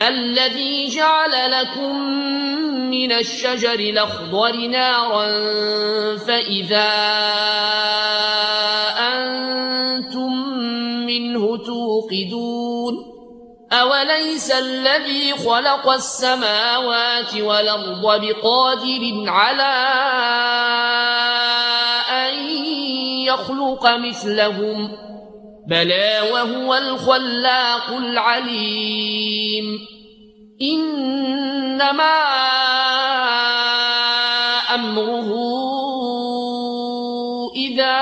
الذي جعل لكم من الشجر الأخضر نارا فإذا أنتم منه توقدون أوليس الذي خلق السماوات والأرض بقادر على أن يخلق مثلهم بلى وهو الخلاق العليم إنما أمره إذا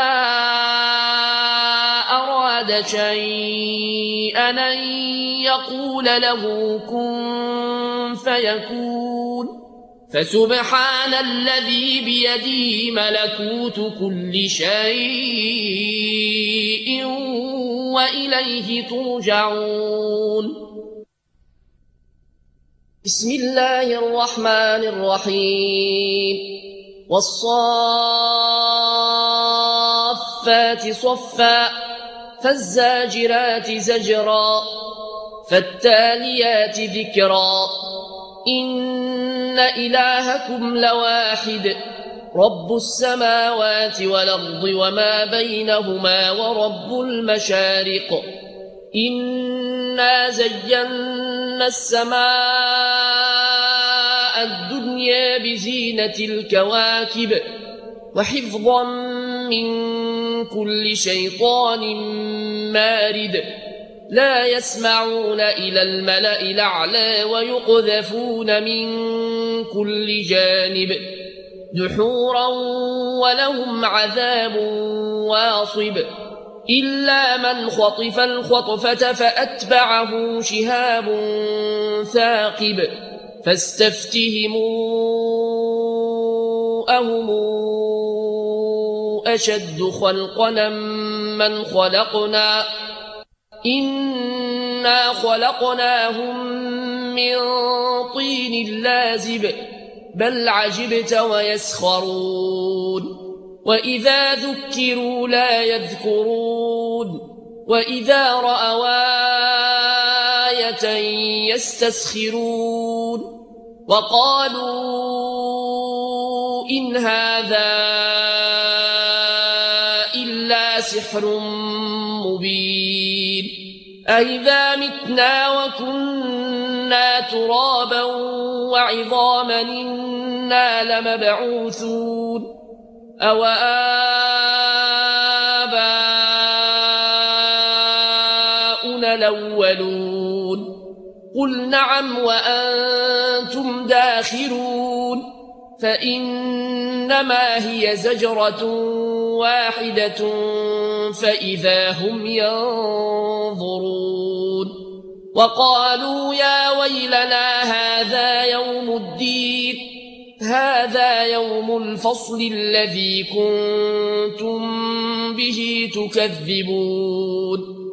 أراد شيئا أن يقول له كن فيكون فسبحان الذي بيده ملكوت كل شيء وإليه ترجعون بسم الله الرحمن الرحيم والصافات صفا فالزاجرات زجرا فالتاليات ذكرا إن إلهكم لواحد رب السماوات والأرض وما بينهما ورب المشارق إنا زينا السماء الدنيا بزينة الكواكب وحفظا من كل شيطان مارد لا يسمعون إلى الملأ الأعلى ويقذفون من كل جانب دحورا ولهم عذاب واصب إلا من خطف الخطفة فأتبعه شهاب ثاقب فاستفتهموا أهم أشد خلقنا من خلقنا إنا خلقناهم من طين لازب بل عجبت ويسخرون وإذا ذكروا لا يذكرون وإذا رأوا آية يستسخرون وقالوا إن هذا إلا سحر مبين أئذا متنا وكنا ترابا وعظاما إنا لمبعوثون أو آباؤنا الأولون قل نعم وأنتم داخرون فإنما هي زجرة واحدة فإذا هم ينظرون وقالوا يا ويلنا هذا يوم الدين هذا يوم الفصل الذي كنتم به تكذبون